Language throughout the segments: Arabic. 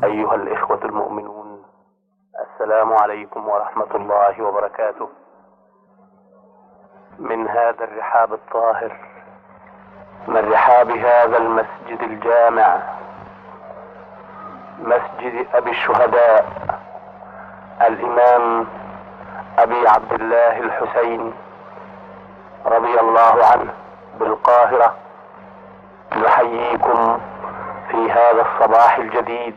أيها الإخوة المؤمنون، السلام عليكم ورحمة الله وبركاته. من هذا الرحاب الطاهر، من رحاب هذا المسجد الجامع، مسجد أبي الشهداء الإمام أبي عبد الله الحسين رضي الله عنه بالقاهرة، نحييكم في هذا الصباح الجديد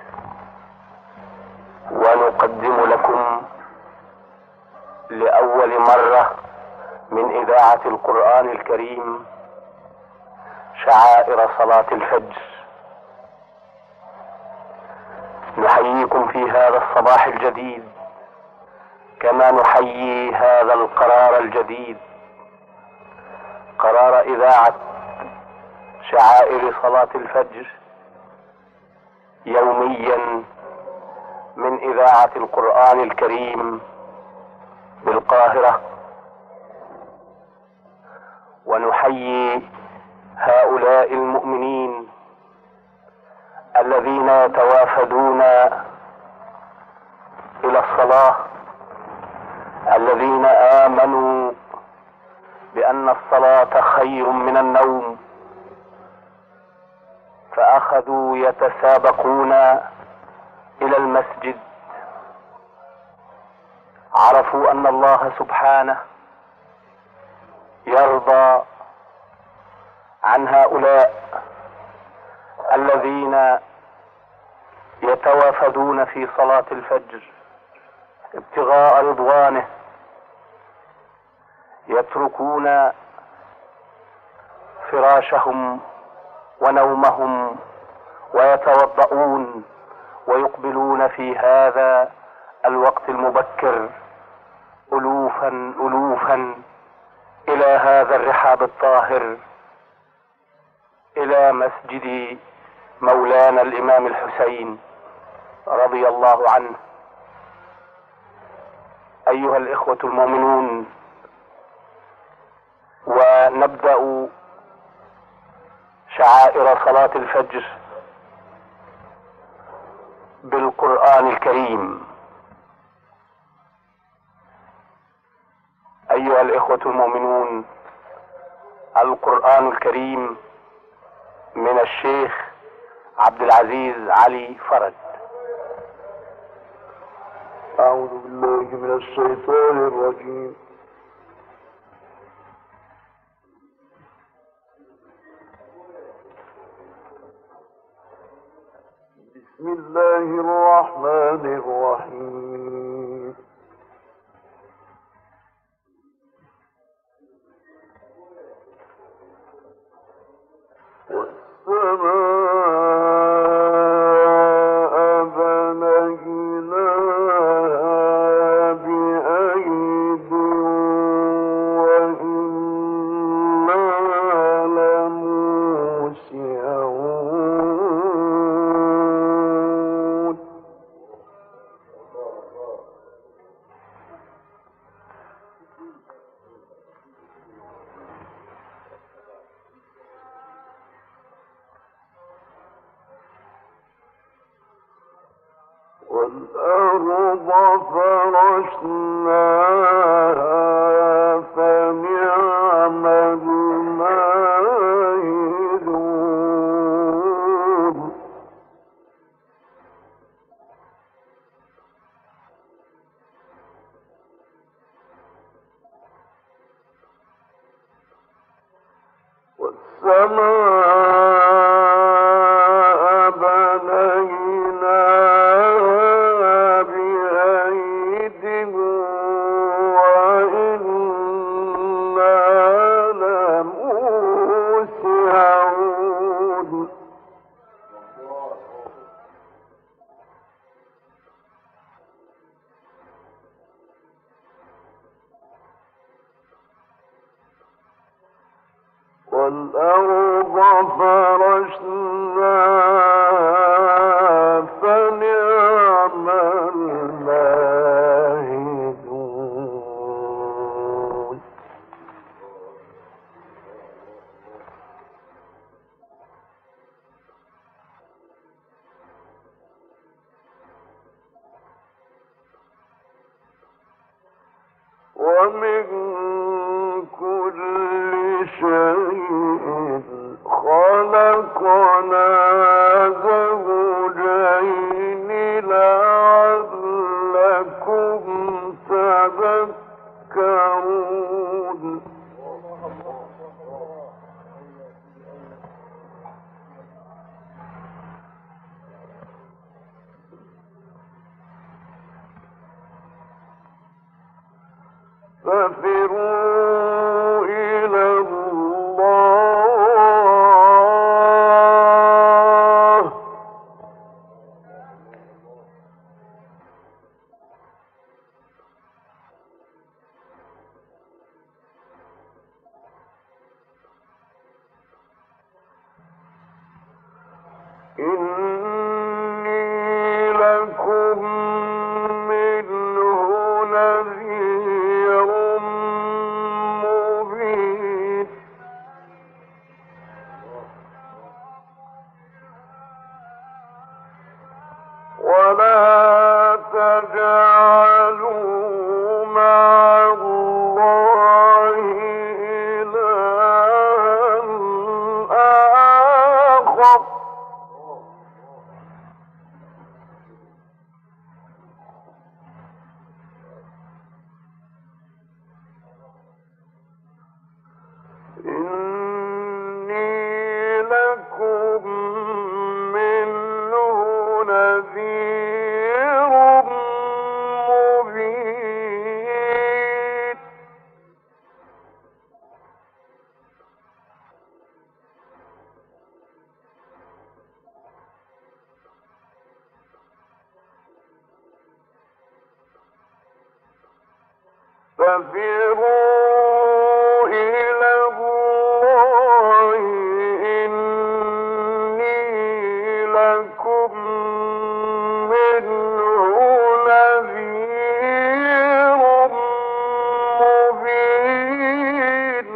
ونقدم لكم لأول مرة من إذاعة القرآن الكريم شعائر صلاة الفجر. نحييكم في هذا الصباح الجديد كما نحيي هذا القرار الجديد، قرار إذاعة شعائر صلاة الفجر يوميا من إذاعة القرآن الكريم بالقاهرة. ونحيي هؤلاء المؤمنين الذين يتوافدون إلى الصلاة، الذين آمنوا بأن الصلاة خير من النوم، فأخذوا يتسابقون إلى المسجد. عرفوا أن الله سبحانه يرضى عن هؤلاء الذين يتوافدون في صلاة الفجر ابتغاء رضوانه، يتركون فراشهم ونومهم ويتوضؤون ويقبلون في هذا الوقت المبكر ألوفا إلى هذا الرحاب الطاهر، إلى مسجد مولانا الإمام الحسين رضي الله عنه. أيها الإخوة المؤمنون، ونبدأ شعائر صلاة الفجر بالقرآن الكريم. أيها الإخوة المؤمنون، القرآن الكريم من الشيخ عبد العزيز علي فرج. أعوذ بالله من الشيطان الرجيم. بسم الله الرحمن الرحيم. والأرض فرشناها فنعم الماهدون. والسماء بنيناها بأيد وإنا خلقنا زوجين لعلكم تذكرون ففروا إلى الله إني لكم منه نذير مبين ولا تجعلوا مع الله إلها آخر إني لكم منه نذير مبين ففروا إلى الله إني لكم منه نذير مبين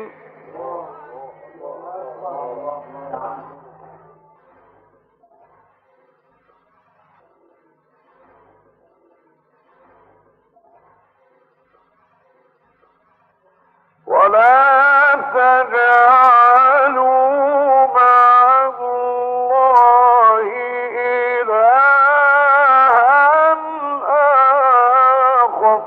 ولا تجعلوا مع الله إلها آخر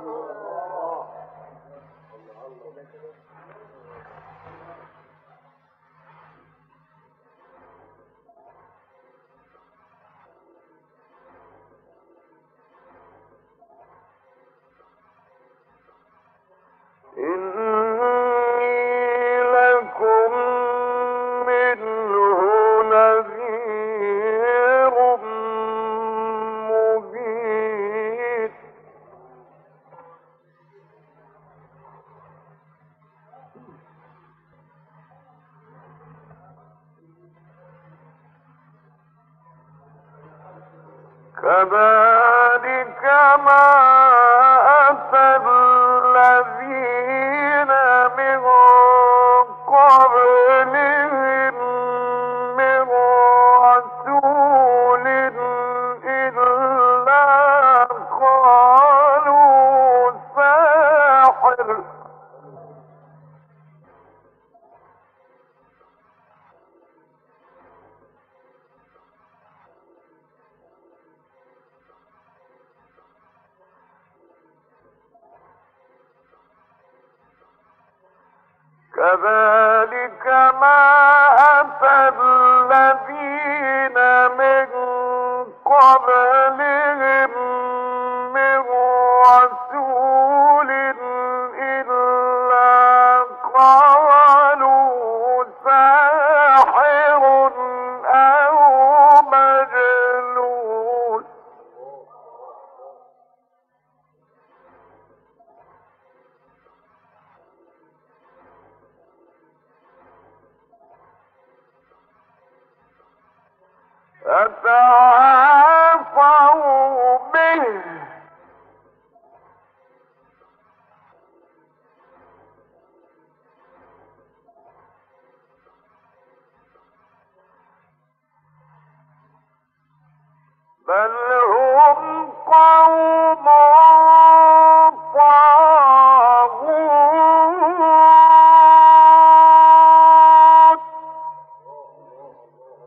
إني لكم منه نذير مبين كذلك ما أتى الذين من قبلهم من رسول إلا قالوا ساحر كذلك ما أتى الذين من قبلهم من رسول إلا قالوا ساحر أو مجنون أتعافوا به بل هم قوم طاغوت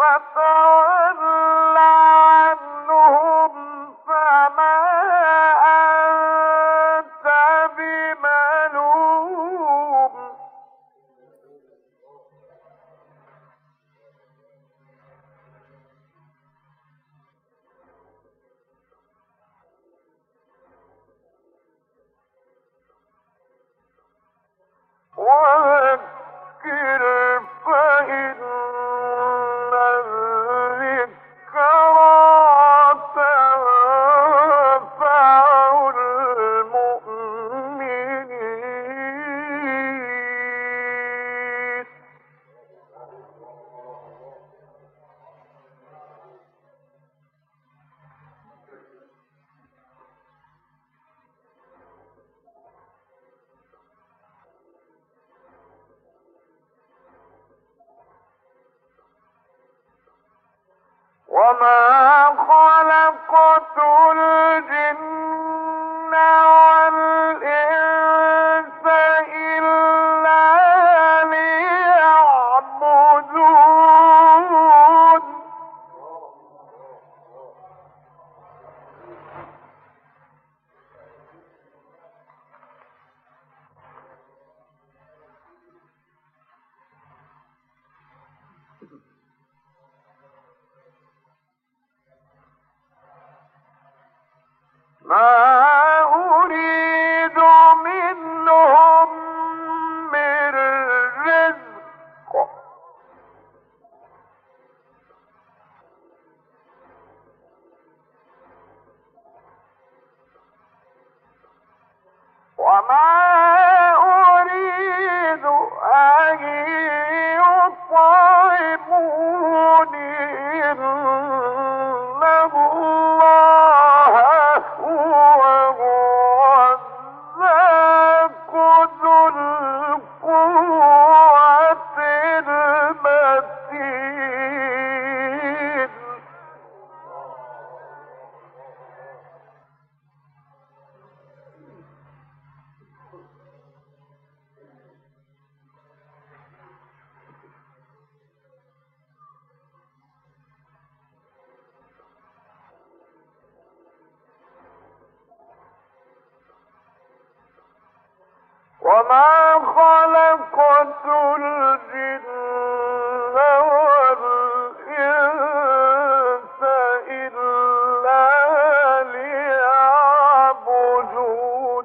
فتول عنهم فما أنت بملوم وذكر فإن الذكرى تنفع المؤمنين وما خلقت الجن والإنس إلا ليعبدون ما أريد منهم من رزق وما أريد أن يطعموني إن الله هو الرزاق ذو القوة المتين وما خلقت الجن والإنس إلا ليعبدون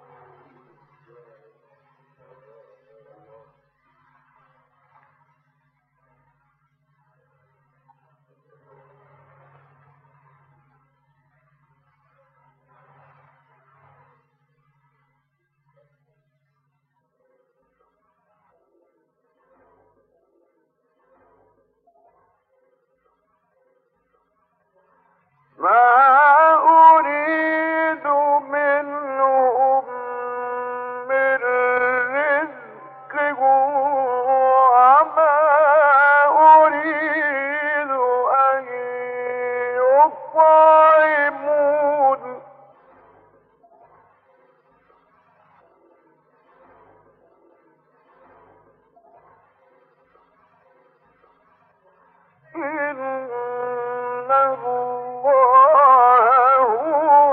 ما أريد منهم من رزق وما أريد أن يطعمون إن الله هو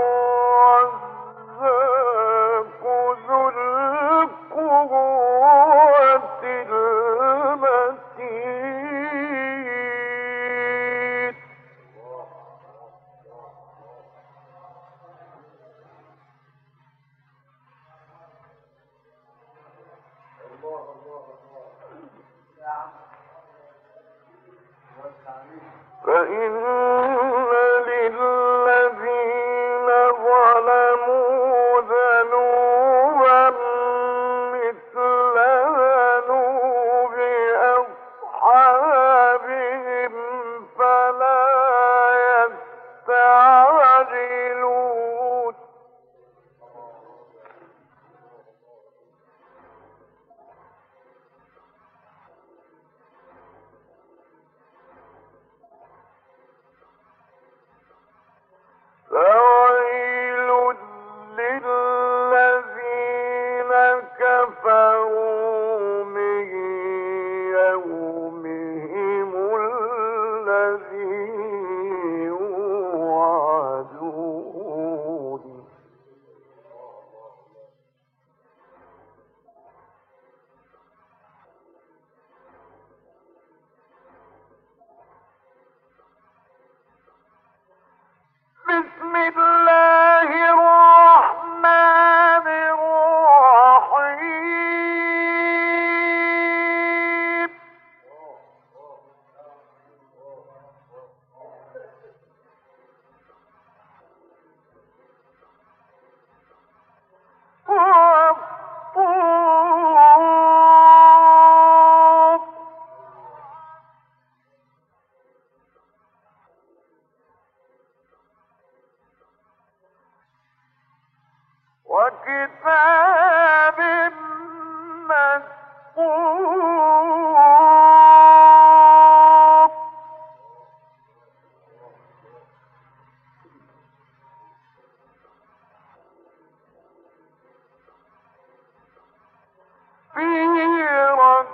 الرزاق ذو القوة المتين فإن للذين ظلموا ذنوبا مثل ذنوب أصحابهم فلا يستعجلون الذي يوعدون بسم الله الرحمن الرحيم وكتاب مسطور في رق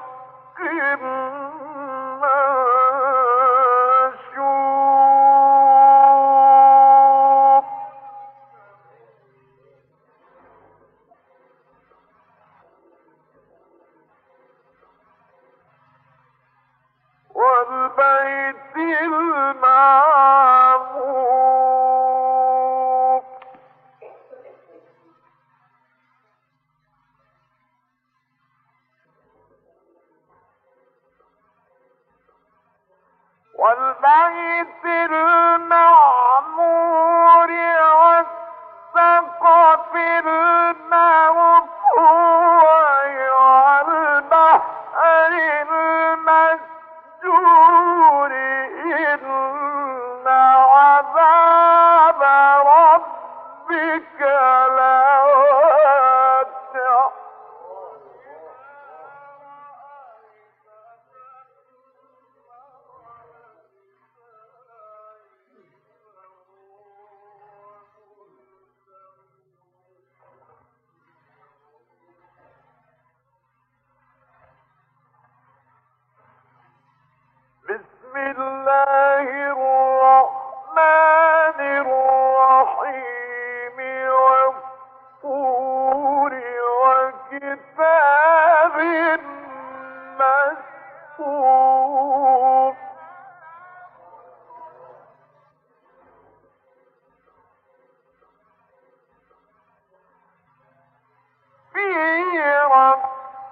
منشور والبيت المعمور والبيت المعمور والسقف المرفوع والبحر المسجور إن عذاب ربك لواقع بسم الله الرحمن الرحيم والطور وكتاب مسطور في رق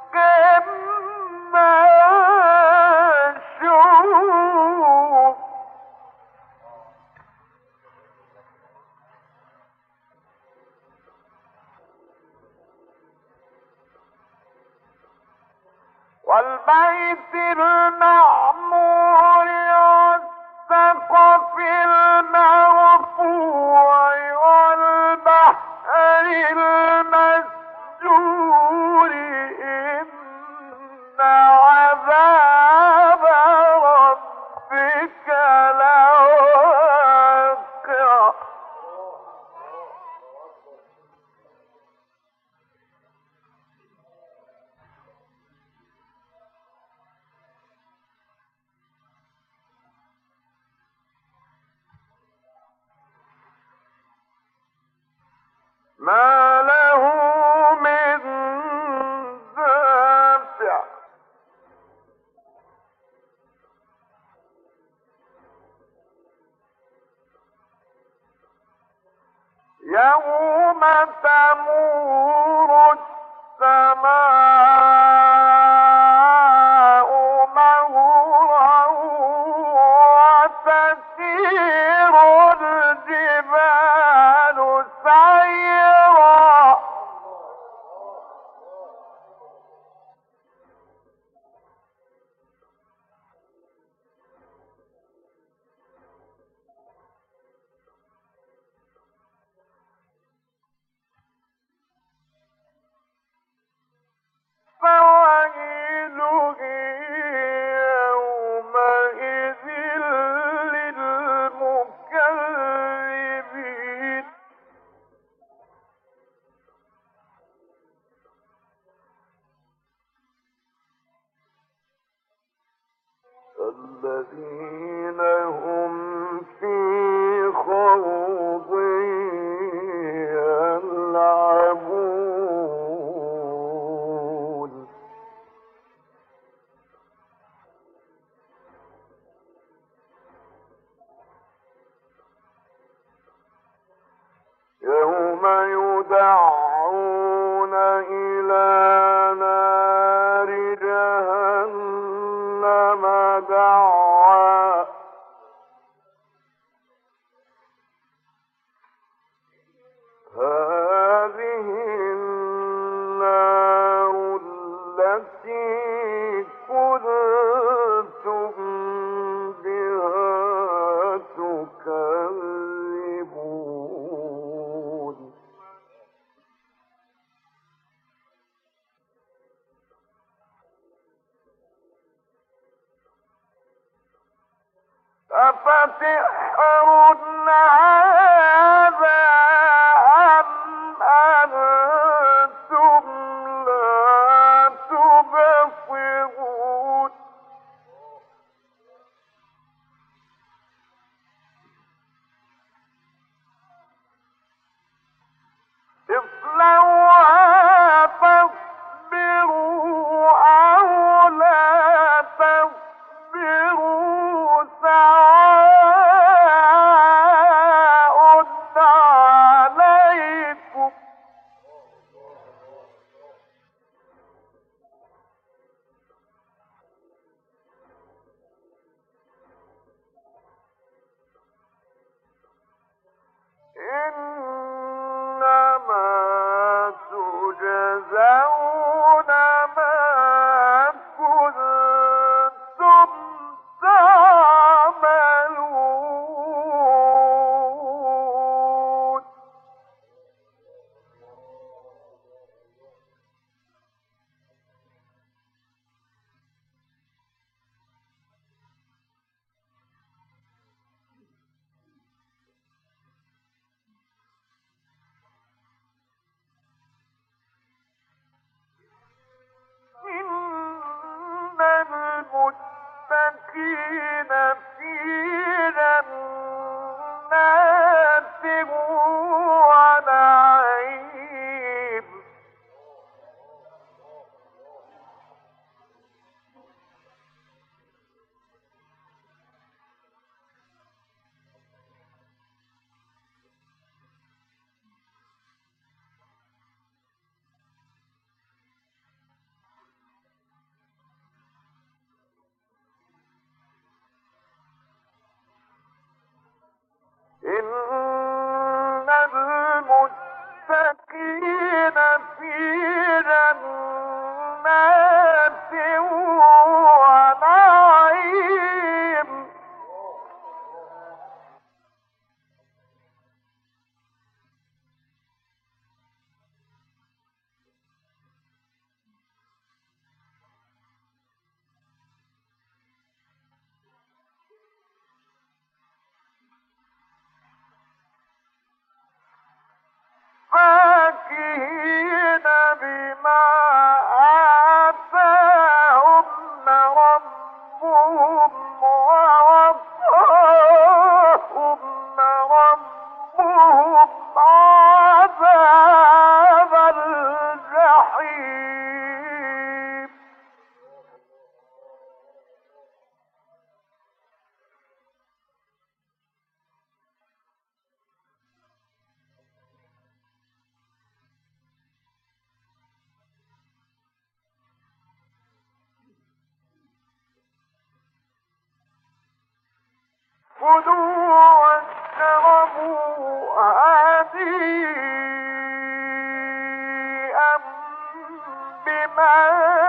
منشور والبيت المعمور والسقف المرفوع والبحر المسجور إن عذاب ربك لواقع ما له من دافع يوم تمور السماء مورا وتسير الجبال سيرا فويل يومئذ للمكذبين الذين أفتحر هذا أم أنتم لا تبصرون اصلوها فاصبروا أو لا تصبروا سواء عليكم إنما تجزون ما كنتم تعملون إن المتقين في جنات ونعيم إن المتقين في جنات ونعيم فاكهين بما آتاهم ربهم ووقاهم ربهم عذاب الجحيم كلوا واشربوا هنيئا بما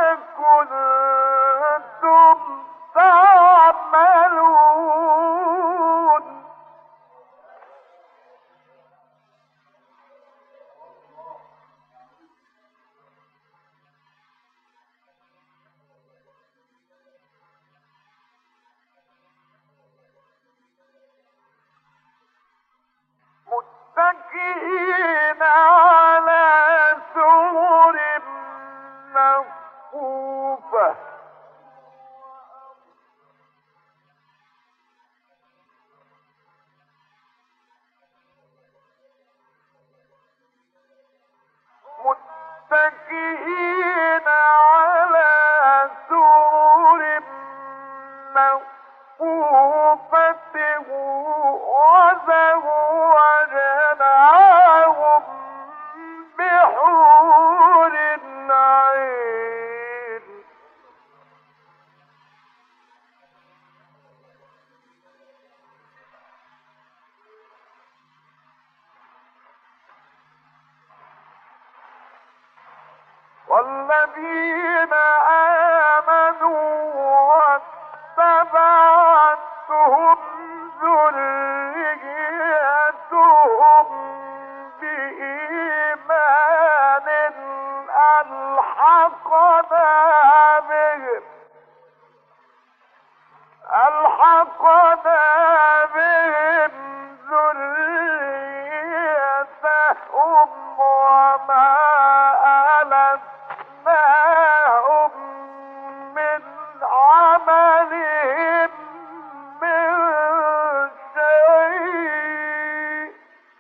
كنتم تعملون متكئين على سرر مصفوفة متكئين على سرر مصفوفة وزوجناهم بحور عين والذين آمنوا واتبعتهم ذريتهم بإيمان ألحقنا ألحقنا بهم ذريتهم وما ألتناهم من عملهم من شيء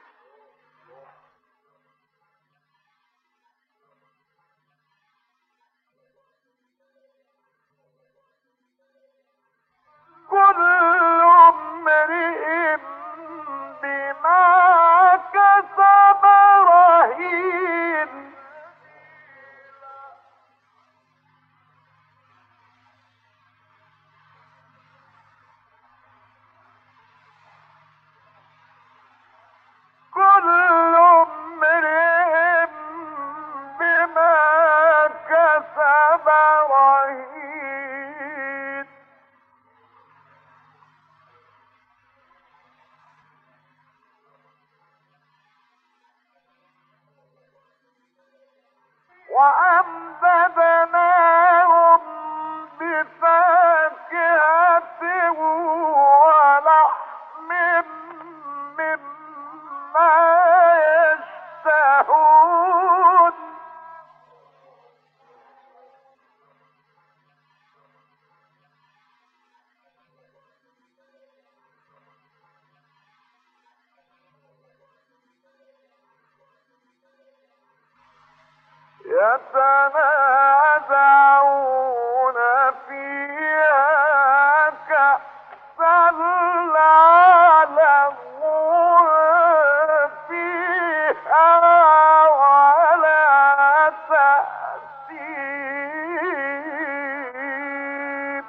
كل امرئ بما كسب رهين كل امرئ بما كسب رهين وأمددناهم بفاكهة ولحم مما يشتهون يتنازعون فيها كأسا لا لغو فيها ولا تأثيم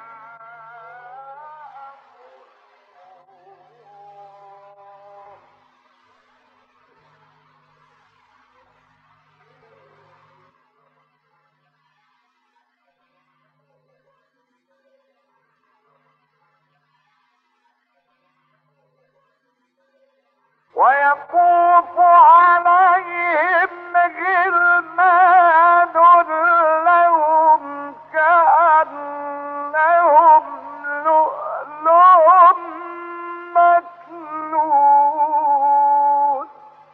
ويطوف عليهم غلمان لهم كأنهم لؤلؤ مكنون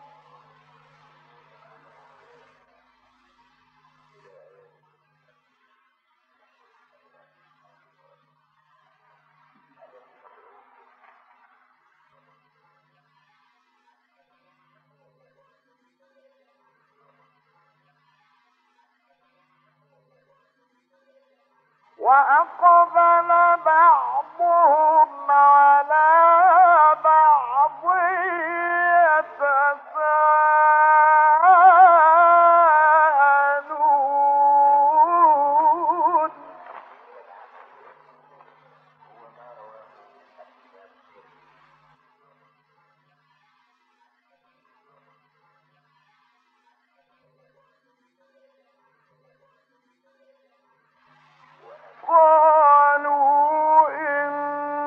وأقبل بعضهم على بعض يتساءلون قالوا إن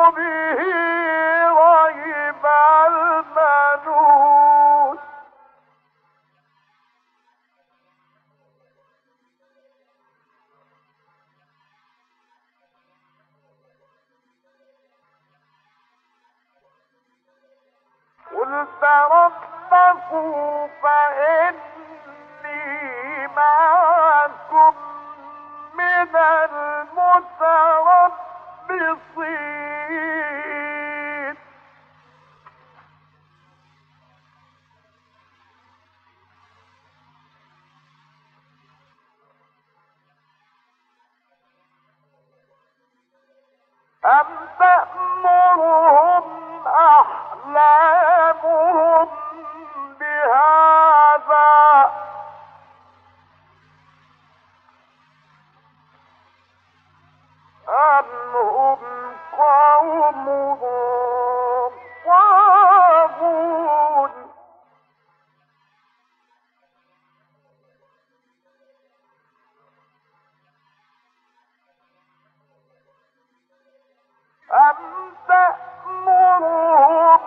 به ريب المنون قل تربصوا فإني معكم من المتربصين أم تأمرهم أحلامهم بهذا أم هم قوم طاغون أم تأمرهم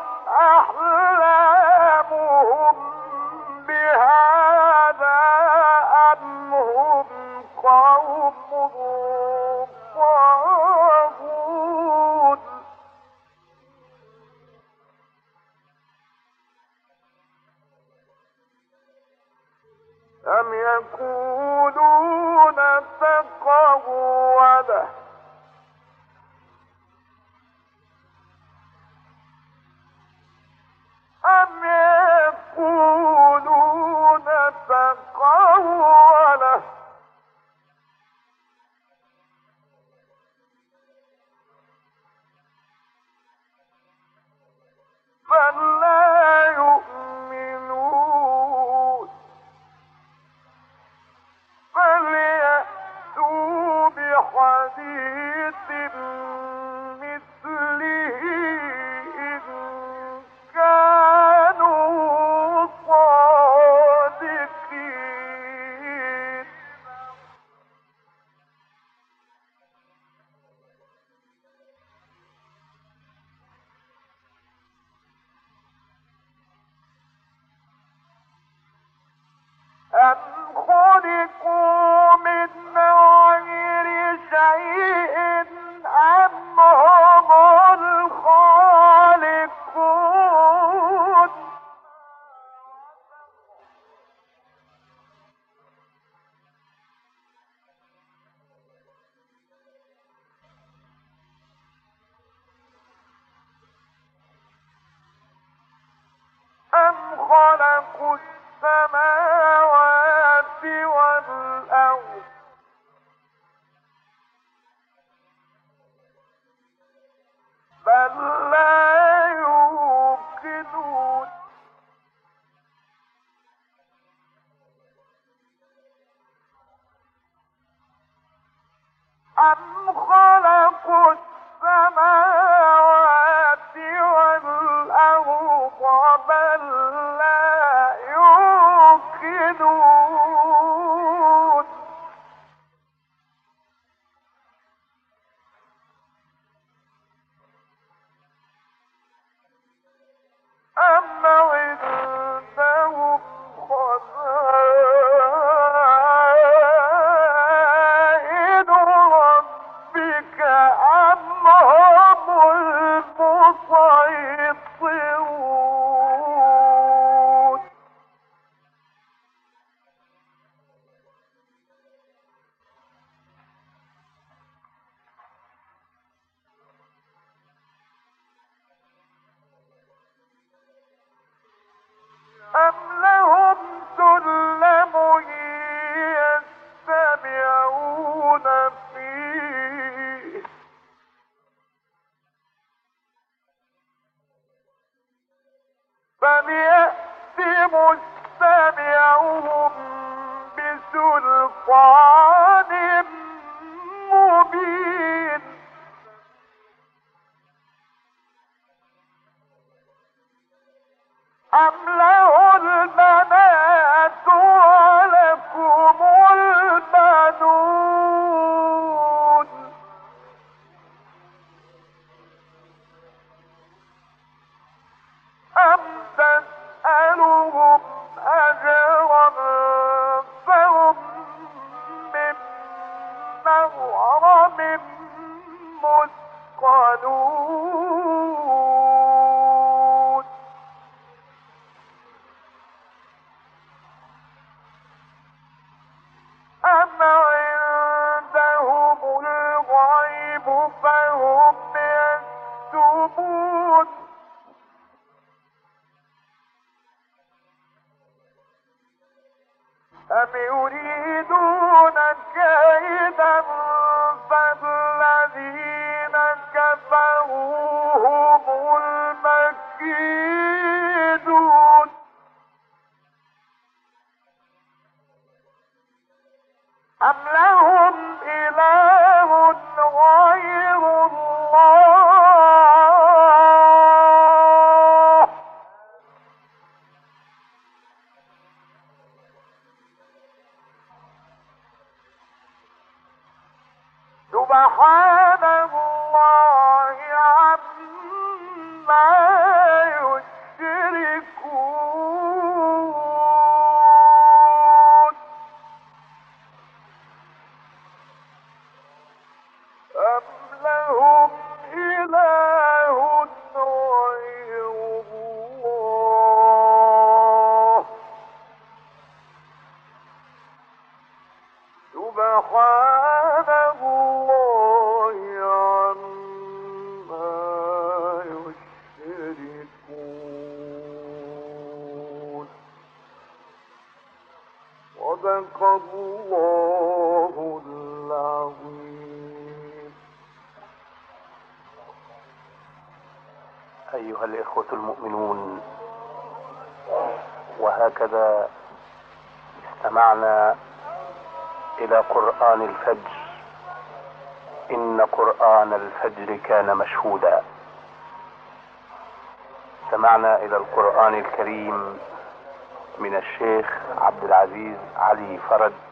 أحلامهم بهذا أم هم قوم طاغون أم يقولون تقوله أم يقولون تقوله بل لا يؤمنون فليأتوا بحديث مثله إن كانوا صادقين أم خلقوا من غير شيء أم هم الخالقون أم خلقوا السماوات والأرض بل لا يوقنون أم خلقوا السماوات والأرض بل لا يوقنون أم عندهم خزائن ربك أم هم المسيطرون أم لهم سلم يستمعون فيه فليأت مستمعهم بسلطان مبين أم له البنات ولكم البنون فهم يكتبون أم يريدون كيدا فالذين كفروا هم المكيدون أم لهم إله غير الله سبحان الله عما يشركون أم لهم إله غير الله سبحان الله عما يشركون صدق الله العظيم. أيها الإخوة المؤمنون، وهكذا استمعنا إلى قرآن الفجر. إن قرآن الفجر كان مشهودا. استمعنا إلى القرآن الكريم من الشيخ عبد العزيز علي فرج